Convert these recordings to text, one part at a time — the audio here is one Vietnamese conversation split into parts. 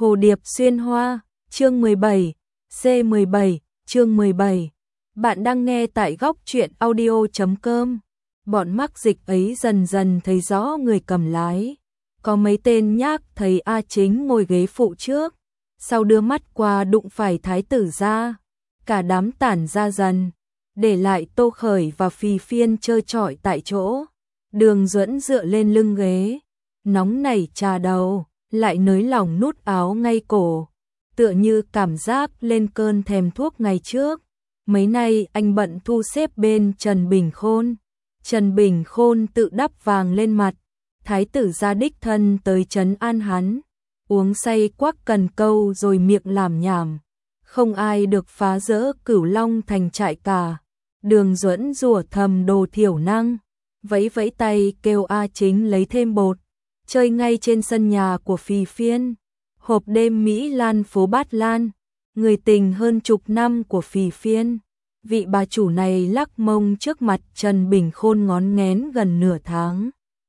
Hồ điệp xuyên hoa, chương 17, C17, chương 17. Bạn đang nghe tại góc truyện audio.com. Bọn mắc dịch ấy dần dần thấy rõ người cầm lái. Có mấy tên nhác thấy A Chính ngồi ghế phụ trước, sau đưa mắt qua đụng phải Thái tử ra. Cả đám tản ra dần, để lại Tô Khởi và Phì Phiên chơi trọi tại chỗ. Đường Duẫn dựa lên lưng ghế, nóng nảy trà đầu, lại nới lỏng nút áo ngay cổ, tựa như cảm giác lên cơn thèm thuốc ngày trước. Mấy nay anh bận thu xếp bên Trần Bình Khôn. Trần Bình Khôn tự đắp vàng lên mặt, Thái tử ra đích thân tới trấn an hắn, uống say quắc cần câu rồi miệng làm nhảm. Không ai được phá rỡ Cửu Long thành trại cả. Đường Duẫn rủa thầm đồ thiểu năng, vẫy vẫy tay kêu A Chính lấy thêm bột, chơi ngay trên sân nhà của Phì Phiên. Hộp đêm Mỹ Lan phố Bát Lan, người tình hơn chục năm của Phì Phiên. Vị bà chủ này lắc mông trước mặt Trần Bình Khôn ngón nghén gần nửa tháng.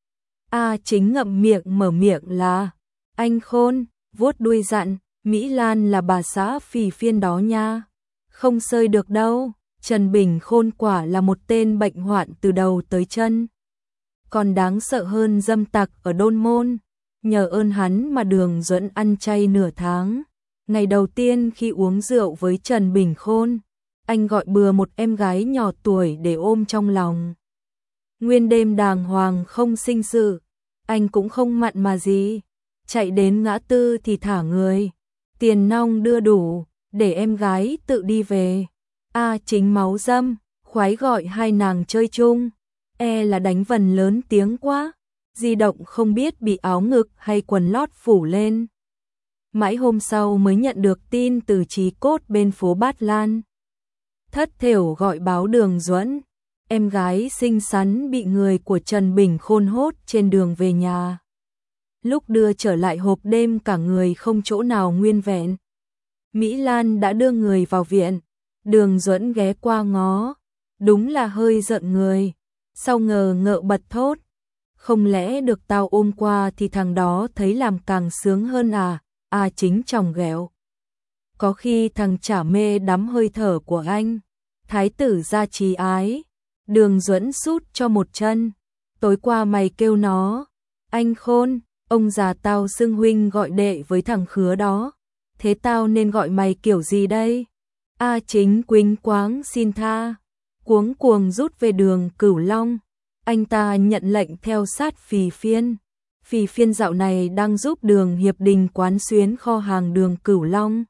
A Chính ngậm miệng mở miệng là: anh Khôn, vuốt đuôi dặn, Mỹ Lan là bà xã Phì Phiên đó nha. Không sơi được đâu. Trần Bình Khôn quả là một tên bệnh hoạn từ đầu tới chân. Còn đáng sợ hơn dâm tặc ở Đôn Môn. Nhờ ơn hắn mà Đường Duẫn ăn chay nửa tháng. Ngày đầu tiên khi uống rượu với Trần Bình Khôn, anh gọi bừa một em gái nhỏ tuổi để ôm trong lòng. Nguyên đêm đàng hoàng không sinh sự, anh cũng không mặn mà gì. Chạy đến ngã tư thì thả người, tiền nong đưa đủ, để em gái tự đi về. A Chính máu dâm, khoái gọi hai nàng chơi chung, là đánh vần lớn tiếng quá, di động không biết bị áo ngực hay quần lót phủ lên. Mãi hôm sau mới nhận được tin từ Chí Cốt bên phố Bát Lan. Thất thểu gọi báo Đường Duẫn, em gái xinh xắn bị người của Trần Bình Khôn hốt trên đường về nhà. Lúc đưa trở lại hộp đêm cả người không chỗ nào nguyên vẹn. Mỹ Lan đã đưa người vào viện. Đường Duẫn ghé qua ngó, đúng là hơi giận người. Sau ngờ ngợ bật thốt: không lẽ được tao ôm qua thì thằng đó thấy làm càng sướng hơn à? A Chính chòng ghẹo: có khi thằng chả mê đắm hơi thở của anh. Thái tử ra trí ái. Đường Duẫn sút cho một chân: tối qua mày kêu nó anh Khôn, ông già tao xưng huynh gọi đệ với thằng Khứa đó, thế tao nên gọi mày kiểu gì đây? A Chính quỳnh quáng xin tha, cuống cuồng rút về đường Cửu Long. Anh ta nhận lệnh theo sát Phì Phiên. Phì Phiên dạo này đang giúp Đường Hiệp Đình quán xuyến kho hàng đường Cửu Long.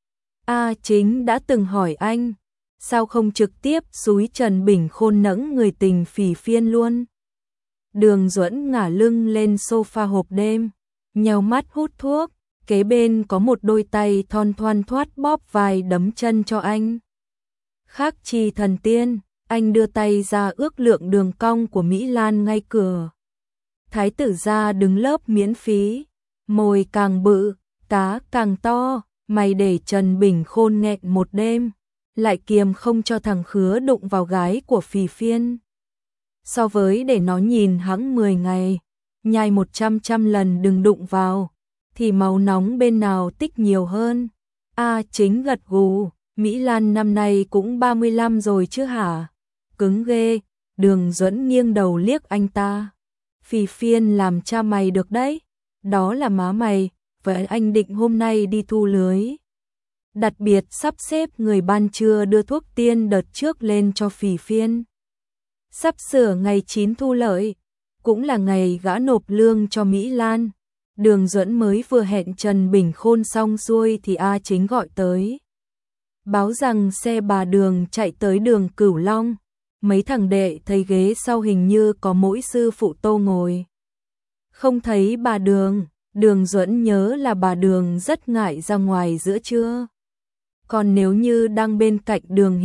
A Chính đã từng hỏi anh, sao không trực tiếp xúi Trần Bình Khôn nẫng người tình Phì Phiên luôn? Đường Duẫn ngả lưng lên sofa hộp đêm, nheo mắt hút thuốc. Kế bên có một đôi tay thon thoăn thoắt bóp vai đấm chân cho anh. Khác chi thần tiên, anh đưa tay ra ước lượng đường cong của Mỹ Lan ngay cửa. Thái tử gia đứng lớp miễn phí, mồi càng bự, cá càng to, mày để Trần Bình Khôn nghẹn một đêm, lại kiềm không cho thằng Khứa đụng vào gái của Phì Phiên. So với để nó nhìn hẵng 10 ngày, nhai 100 lần đừng đụng vào, thì máu nóng bên nào tích nhiều hơn? A Chính gật gù, Mỹ Lan năm nay cũng 35 rồi chứ hả? Cứng ghê. Đường Duẫn nghiêng đầu liếc anh ta. Phì Phiên làm cha mày được đấy, đó là má mày, vậy anh định hôm nay đi thu lưới. Đặc biệt sắp xếp người ban trưa đưa thuốc tiên đợt trước lên cho Phì Phiên. Sắp sửa ngày 9 thu lợi, cũng là ngày gã nộp lương cho Mỹ Lan. Đường Duẫn mới vừa hẹn Trần Bình Khôn xong xuôi thì A Chính gọi tới, báo rằng xe bà Đường chạy tới đường Cửu Long. Mấy thằng đệ thấy ghế sau hình như có mỗi sư phụ Tô ngồi, không thấy bà Đường. Đường Duẫn nhớ là bà Đường rất ngại ra ngoài giữa trưa. Còn nếu như đang bên cạnh Đường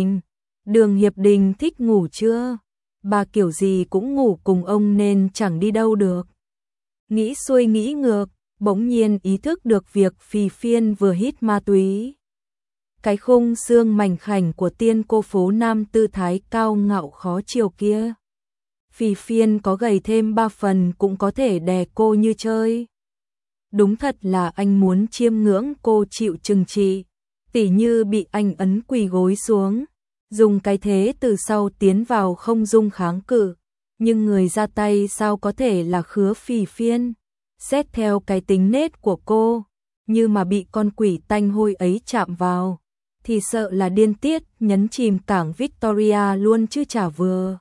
Hiệp Đình thích ngủ trưa, bà kiểu gì cũng ngủ cùng ông nên chẳng đi đâu được. Nghĩ xuôi nghĩ ngược, bỗng nhiên ý thức được việc Phì Phiên vừa hít ma túy. Cái khung xương mảnh khảnh của tiên cô phố Nam tư thái cao ngạo khó chiều kia. Phì Phiên có gầy thêm 3 phần cũng có thể đè cô như chơi. đúng thật là anh muốn chiêm ngưỡng cô chịu trừng trị, tỉ như bị anh ấn quỳ gối xuống, dùng cái thế từ sau tiến vào không dung kháng cự, nhưng người ra tay sao có thể là Khứa Phỉ Phiên, xét theo cái tính nết của cô, như mà bị con quỷ tanh hôi ấy chạm vào, thì sợ là điên tiết nhấn chìm cảng Victoria luôn chứ chả vừa.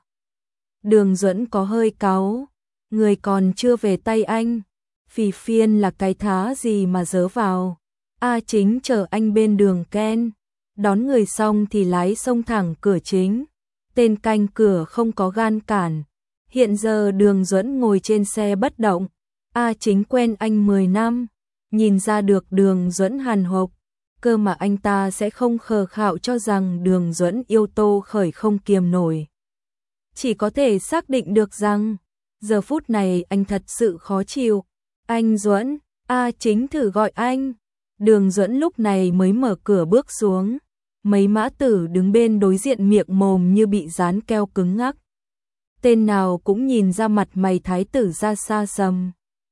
Đường Duẫn có hơi cáu, người còn chưa về tay anh, Phỉ Phiên là cái thá gì mà dớ vào. A Chính chờ anh bên đường Ken, đón người xong thì lái xông thẳng cửa chính, tên canh cửa không có gan cản. Hiện giờ Đường Duẫn ngồi trên xe bất động, A Chính quen anh 10 năm, nhìn ra được Đường Duẫn hàn hộc, cơ mà anh ta sẽ không khờ khạo cho rằng Đường Duẫn yêu Tô Khởi không kiềm nổi. Chỉ có thể xác định được rằng, giờ phút này anh thật sự khó chịu. Anh Duẫn, A Chính thử gọi anh. Đường Duẫn lúc này mới mở cửa bước xuống. Mấy mã tử đứng bên đối diện miệng mồm như bị dán keo cứng ngắc. Tên nào cũng nhìn ra mặt mày thái tử ra xa xăm.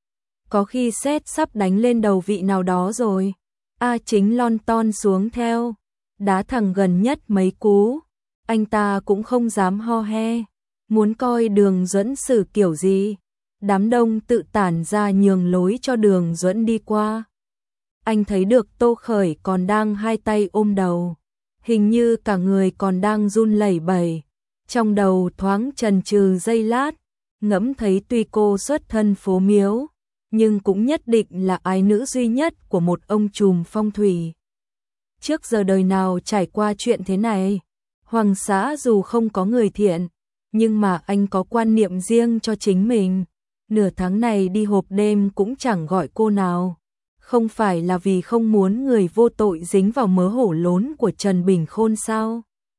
Có khi sét sắp đánh lên đầu vị nào đó rồi. A Chính lon ton xuống theo, đá thẳng gần nhất mấy cú. Anh ta cũng không dám ho he, muốn coi Đường Duẫn xử kiểu gì. Đám đông tự tản ra nhường lối cho Đường Duẫn đi qua. Anh thấy được Tô Khởi còn đang hai tay ôm đầu, hình như cả người còn đang run lẩy bẩy. Trong đầu thoáng chần chừ giây lát, ngẫm thấy tuy cô xuất thân phố miếu, nhưng cũng nhất định là ái nữ duy nhất của một ông trùm phong thủy. Trước giờ đời nào trải qua chuyện thế này, Hoàng xã dù không có người thiện, nhưng mà anh có quan niệm riêng cho chính mình. Nửa tháng này đi hộp đêm cũng chẳng gọi cô nào. Không phải là vì không muốn người vô tội dính vào mớ hổ lốn của Trần Bình Khôn sao?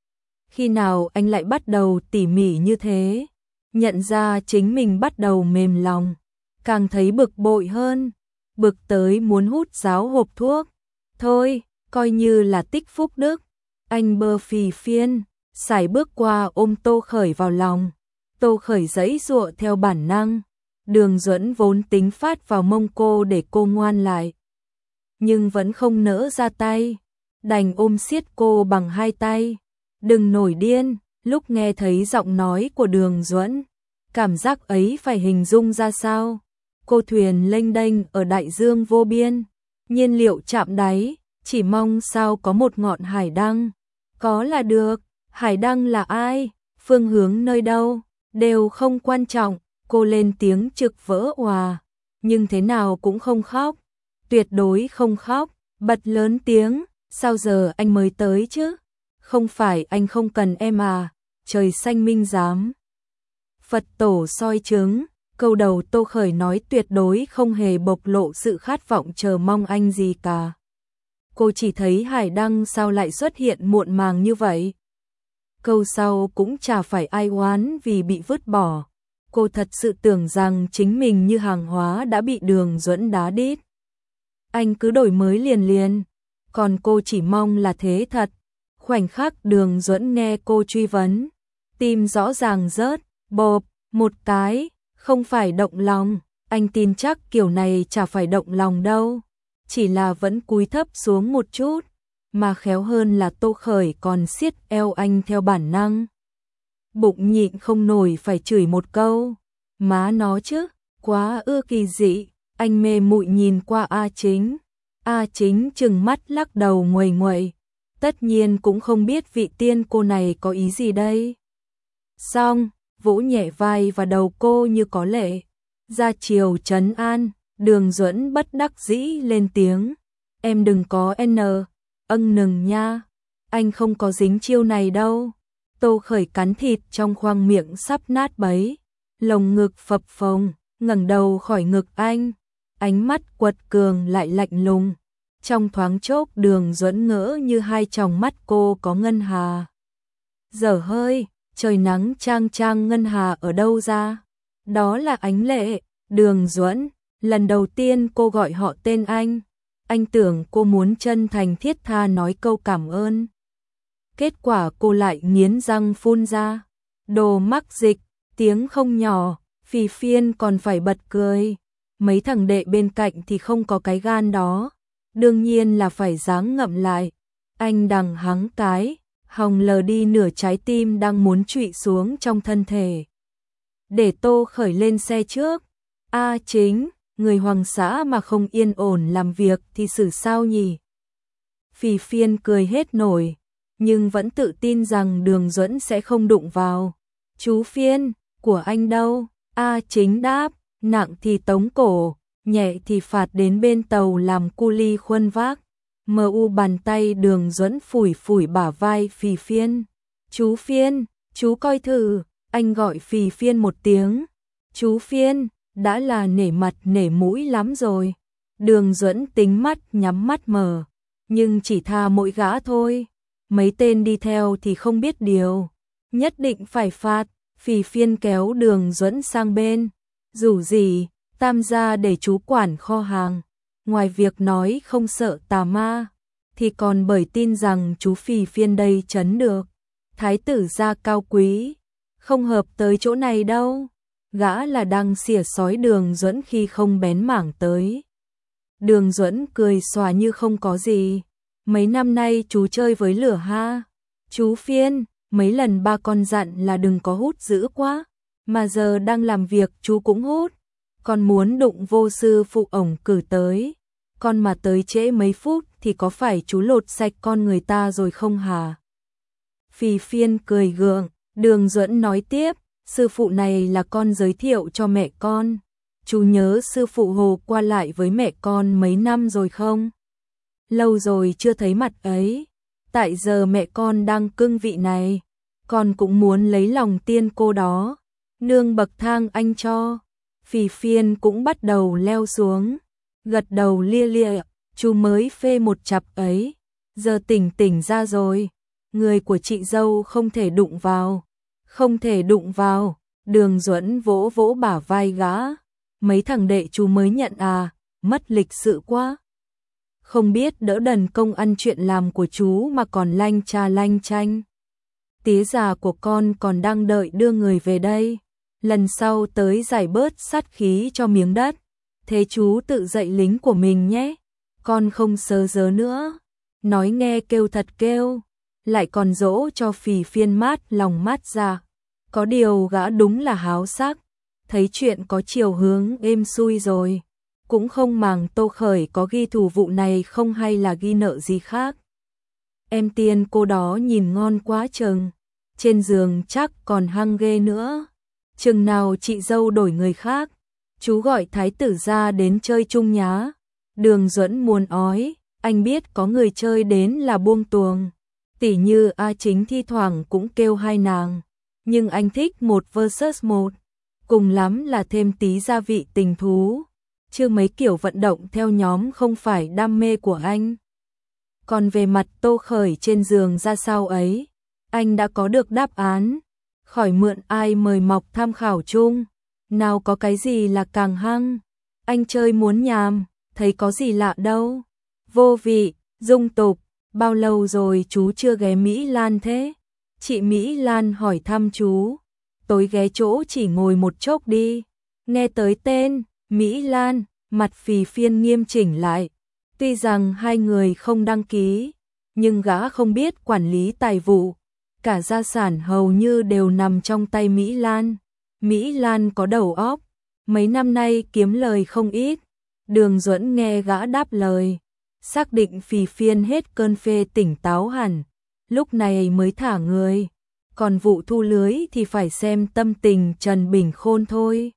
Khi nào anh lại bắt đầu tỉ mỉ như thế? Nhận ra chính mình bắt đầu mềm lòng, càng thấy bực bội hơn, bực tới muốn hút ráo hộp thuốc. Thôi, coi như là tích phúc đức. Anh bơ Phỉ Phiên, sải bước qua ôm Tô Khởi vào lòng. Tô Khởi giãy giụa theo bản năng. Đường Duẫn vốn tính phát vào mông cô để cô ngoan lại, nhưng vẫn không nỡ ra tay, đành ôm siết cô bằng hai tay. Đừng nổi điên. Lúc nghe thấy giọng nói của Đường Duẫn, cảm giác ấy phải hình dung ra sao? Cô thuyền lênh đênh ở đại dương vô biên, nhiên liệu chạm đáy, chỉ mong sao có một ngọn hải đăng. Có là được, hải đăng là ai, phương hướng nơi đâu, đều không quan trọng. Cô lên tiếng trực vỡ òa, nhưng thế nào cũng không khóc, tuyệt đối không khóc, bật lớn tiếng, sao giờ anh mới tới chứ? Không phải anh không cần em à, trời xanh minh giám. Phật tổ soi chứng, câu đầu Tô Khởi nói tuyệt đối không hề bộc lộ sự khát vọng chờ mong anh gì cả. Cô chỉ thấy hải đăng sao lại xuất hiện muộn màng như vậy. Câu sau cũng chả phải ai oán vì bị vứt bỏ. Cô thật sự tưởng rằng chính mình như hàng hóa đã bị Đường Duẫn đá đít. Anh cứ đổi mới liền liền, còn cô chỉ mong là thế thật. Khoảnh khắc Đường Duẫn nghe cô truy vấn, tim rõ ràng rớt, bộp, một cái, không phải động lòng. Anh tin chắc kiểu này chả phải động lòng đâu, chỉ là vẫn cúi thấp xuống một chút, mà khéo hơn là Tô Khởi còn siết eo anh theo bản năng. Bụng nhịn không nổi phải chửi một câu, má nó chứ, quá ưa kỳ dị. Anh mê muội nhìn qua A Chính. A Chính trừng mắt lắc đầu nguầy nguậy, tất nhiên cũng không biết vị tiên cô này có ý gì đây. Xong, vỗ nhẹ vai và đầu cô như có lệ, ra chiều trấn an. Đường Duẫn bất đắc dĩ lên tiếng, em đừng có nừng nha, anh không có dính chiêu này đâu. Tô Khởi cắn thịt trong khoang miệng sắp nát bấy, lồng ngực phập phồng, ngẩng đầu khỏi ngực anh, ánh mắt quật cường lại lạnh lùng. Trong thoáng chốc Đường Duẫn ngỡ như hai tròng mắt cô có ngân hà. Dở hơi, trời nắng chang chang ngân hà ở đâu ra? Đó là Ánh Lệ. Đường Duẫn, lần đầu tiên cô gọi họ tên anh tưởng cô muốn chân thành thiết tha nói câu cảm ơn. Kết quả cô lại nghiến răng phun ra, đồ mắc dịch, tiếng không nhỏ, Phỉ Phiên còn phải bật cười. mấy thằng đệ bên cạnh thì không có cái gan đó, đương nhiên là phải ráng ngậm lại. Anh đằng hắng cái, hồng lờ đi nửa trái tim đang muốn trụy xuống trong thân thể. Để Tô Khởi lên xe trước. Chính, người Hoàng xã mà không yên ổn làm việc thì xử sao nhỉ? Phì Phiên cười hết nổi, nhưng vẫn tự tin rằng Đường Duẫn sẽ không đụng vào. Chú Phiên, của anh đâu? Chính đáp, nặng thì tống cổ, nhẹ thì phạt đến bên tàu làm cu li khuân vác. Bàn tay Đường Duẫn phủi phủi bả vai Phì Phiên. Chú Phiên, chú coi thử, anh gọi Phì Phiên một tiếng. Chú Phiên, đã là nể mặt nể mũi lắm rồi. Đường Duẫn tính mắt nhắm mắt mở, nhưng chỉ tha mỗi gã thôi. Mấy tên đi theo thì không biết điều, nhất định phải phạt. Phì Phiên kéo Đường Duẫn sang bên. Dù gì, Tam gia để chú quản kho hàng, ngoài việc nói không sợ tà ma, thì còn bởi tin rằng chú Phì Phiên đây trấn được. Thái tử gia cao quý, không hợp tới chỗ này đâu. Gã là đang xỉa sói Đường Duẫn khi không bén mảng tới. Đường Duẫn cười xòa như không có gì. Mấy năm nay chú chơi với lửa ha. Chú Phiên, mấy lần ba con dặn là đừng có hút dữ quá, mà giờ đang làm việc chú cũng hút. Con muốn đụng vô sư phụ ổng cử tới, con mà tới trễ mấy phút thì có phải chú lột sạch con người ta rồi không hả? Phì Phiên cười gượng. Đường Duẫn nói tiếp, sư phụ này là con giới thiệu cho mẹ con. Chú nhớ sư phụ Hồ qua lại với mẹ con mấy năm rồi không? Lâu rồi chưa thấy mặt ấy. Tại giờ mẹ con đang cưng vị này, con cũng muốn lấy lòng tiên cô đó. Nương bậc thang anh cho. Phì Phiên cũng bắt đầu leo xuống, gật đầu lia lịa. Chú mới phê một chặp ấy, giờ tỉnh ra rồi. Người của chị dâu không thể đụng vào. Không thể đụng vào. Đường Duẫn vỗ vỗ bả vai gã. Mấy thằng đệ chú mới nhận mất lịch sự quá. Không biết đỡ đần công ăn chuyện làm của chú mà còn lanh cha lanh chanh. Tía già của con còn đang đợi đưa người về đây. Lần sau tới giải bớt sát khí cho miếng đất. Thế chú tự dạy lính của mình nhé. Con không sớ dớ nữa. Nói nghe kêu thật kêu. Lại còn dỗ cho Phì Phiên mát lòng mát ra. Có điều gã đúng là háo sắc. Thấy chuyện có chiều hướng êm xuôi rồi, cũng không màng Tô Khởi có ghi thù vụ này không hay là ghi nợ gì khác. Em tiên cô đó nhìn ngon quá chừng, trên giường chắc còn hăng ghê nữa. Chừng nào chị dâu đổi người khác, chú gọi thái tử ra đến chơi chung nhá. Đường Duẫn muốn ói, anh biết có người chơi đến là buông tuồng. Tỉ như Chính thi thoảng cũng kêu hai nàng, nhưng anh thích 1 vs 1. Cùng lắm là thêm tí gia vị tình thú, chứ mấy kiểu vận động theo nhóm không phải đam mê của anh. Còn về mặt Tô Khởi trên giường ra sao ấy, anh đã có được đáp án. Khỏi mượn ai mời mọc tham khảo chung. Nào có cái gì là càng hăng. Anh chơi muốn nhàm, thấy có gì lạ đâu. Vô vị, dung tục. Bao lâu rồi chú chưa ghé Mỹ Lan thế? Chị Mỹ Lan hỏi thăm chú. Tối ghé chỗ chỉ ngồi một chốc đi. Nghe tới tên Mỹ Lan, mặt Phì Phiên nghiêm chỉnh lại. Tuy rằng hai người không đăng ký, nhưng gã không biết quản lý tài vụ. Cả gia sản hầu như đều nằm trong tay Mỹ Lan. Mỹ Lan có đầu óc, mấy năm nay kiếm lời không ít. Đường Duẫn nghe gã đáp lời, xác định Phì Phiên hết cơn phê tỉnh táo hẳn, lúc này mới thả người. Còn vụ thu lưới thì phải xem tâm tình Trần Bình Khôn thôi.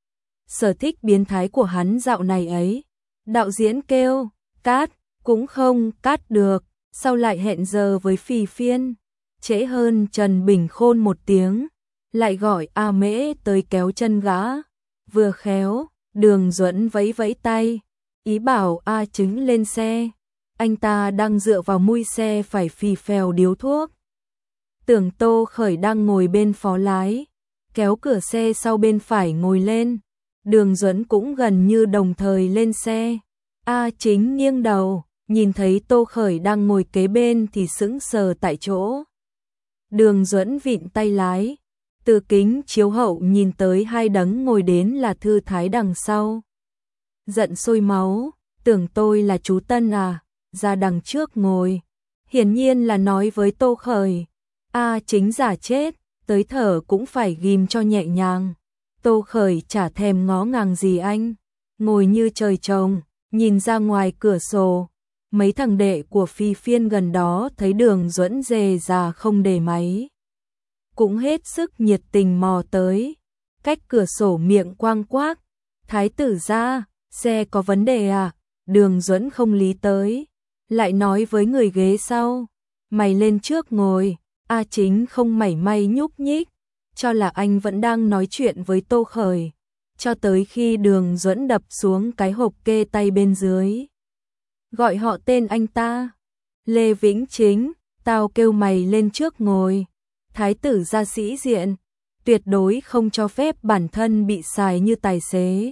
Sở thích biến thái của hắn dạo này ấy. Đạo diễn kêu, cát, cũng không cát được, sau lại hẹn giờ với Phì Phiên. Trễ hơn Trần Bình Khôn một tiếng, lại gọi A Mễ tới kéo chân gã. Vừa khéo, Đường Duẫn vẫy vẫy tay, ý bảo A Trứng lên xe. Anh ta đang dựa vào mui xe phải phì phèo điếu thuốc. Tưởng Tô Khởi đang ngồi bên phó lái, kéo cửa xe sau bên phải ngồi lên. Đường Duẫn cũng gần như đồng thời lên xe. A Chính nghiêng đầu, nhìn thấy Tô Khởi đang ngồi kế bên thì sững sờ tại chỗ. Đường Duẫn vịn tay lái, từ kính chiếu hậu nhìn tới hai đấng ngồi đến là thư thái đằng sau. giận sôi máu, tưởng tôi là chú Tân à, ra đằng trước ngồi. Hiển nhiên là nói với Tô Khởi. A Chính giả chết, tới thở cũng phải ghim cho nhẹ nhàng. Tô Khởi chả thèm ngó ngàng gì anh, ngồi như trời trồng, nhìn ra ngoài cửa sổ. Mấy thằng đệ của Phi Phiên gần đó thấy Đường Duẫn dề già không để máy, cũng hết sức nhiệt tình mò tới, cách cửa sổ miệng quang quác. Thái tử ra, xe có vấn đề à? Đường Duẫn không lý tới, lại nói với người ghế sau, mày lên trước ngồi. A Chính không mảy may nhúc nhích, cho là anh vẫn đang nói chuyện với Tô Khởi, cho tới khi Đường Duẫn đập xuống cái hộp kê tay bên dưới. Gọi họ tên anh ta. Lê Vĩnh Chính, tao kêu mày lên trước ngồi. Thái tử gia sĩ diện, tuyệt đối không cho phép bản thân bị xài như tài xế.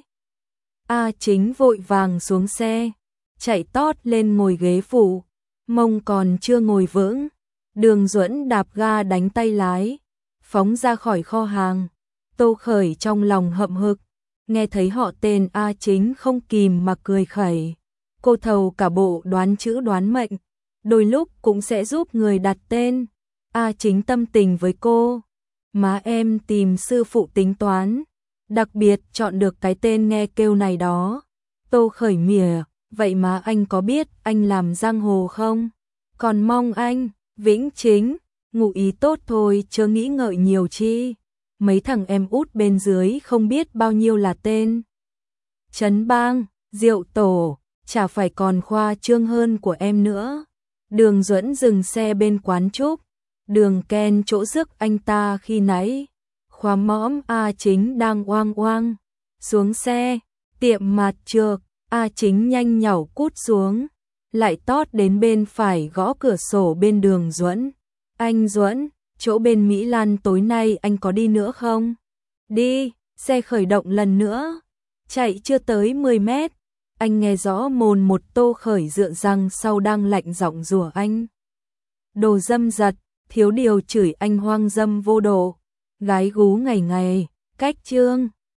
A Chính vội vàng xuống xe, chạy tót lên ngồi ghế phụ, mông còn chưa ngồi vững. Đường Duẫn đạp ga đánh tay lái, phóng ra khỏi kho hàng. Tô Khởi trong lòng hậm hực, nghe thấy họ tên A Chính không kìm mà cười khẩy. Cô thầu cả bộ đoán chữ đoán mệnh, đôi lúc cũng sẽ giúp người đặt tên. A Chính tâm tình với cô. Má em tìm sư phụ tính toán, đặc biệt chọn được cái tên nghe kêu này đó. Tô Khởi mỉa, vậy mà anh có biết anh làm giang hồ không? Còn mong anh, Vĩnh Chính, ngụ ý tốt thôi chớ nghĩ ngợi nhiều chi. Mấy thằng em út bên dưới không biết bao nhiêu là tên. Trấn Bang, Diệu Tổ, chả phải còn khoa trương hơn của em nữa. Đường Duẫn dừng xe bên quán trúc, Đường Ken chỗ rước anh ta khi nãy. Khóa mõm A Chính đang oang oang. Xuống xe, tiệm mặt trược, A Chính nhanh nhảu cút xuống, lại tót đến bên phải gõ cửa sổ bên Đường Duẫn. Anh Duẫn, chỗ bên Mỹ Lan tối nay anh có đi nữa không? Đi, xe khởi động lần nữa. Chạy chưa tới 10 mét. Anh nghe rõ mồn một Tô Khởi dựa răng sau đang lạnh giọng rủa anh. Đồ dâm giật, thiếu điều chửi anh hoang dâm vô độ. Gái gú ngày ngày, cách chương.